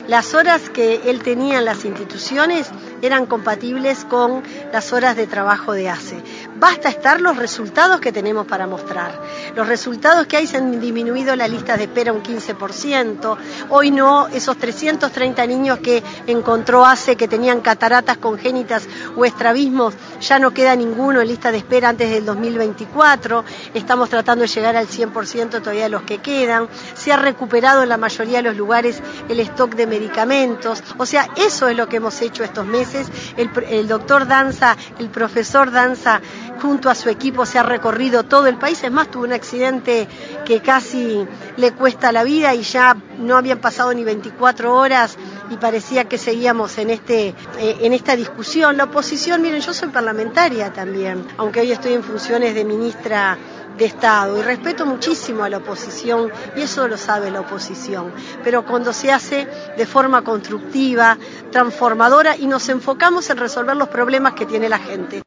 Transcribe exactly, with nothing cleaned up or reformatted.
las horas que él tenía en las instituciones eran compatibles con las horas de trabajo de A C E. Basta estar los resultados que tenemos para mostrar. Los resultados que hay se han disminuido la lista de espera un quince por ciento. Hoy no, esos trescientos treinta niños que encontró A C E que tenían cataratas congénitas o estrabismos, ya no queda ninguno en lista de espera antes del dos mil veinticuatro. Estamos tratando de llegar al cien por ciento todavía de los que quedan. Se ha recuperado en la mayoría de los lugares el stock de medicamentos. O sea, eso es lo que hemos hecho estos meses. El, el doctor Danza, el profesor Danza, junto a su equipo se ha recorrido todo el país. Es más, tuvo un accidente que casi le cuesta la vida y ya no habían pasado ni veinticuatro horas y parecía que seguíamos en este eh, en esta discusión. La oposición, miren, yo soy parlamentaria también, aunque hoy estoy en funciones de ministra de Estado, y respeto muchísimo a la oposición, y eso lo sabe la oposición, pero cuando se hace de forma constructiva, transformadora, y nos enfocamos en resolver los problemas que tiene la gente.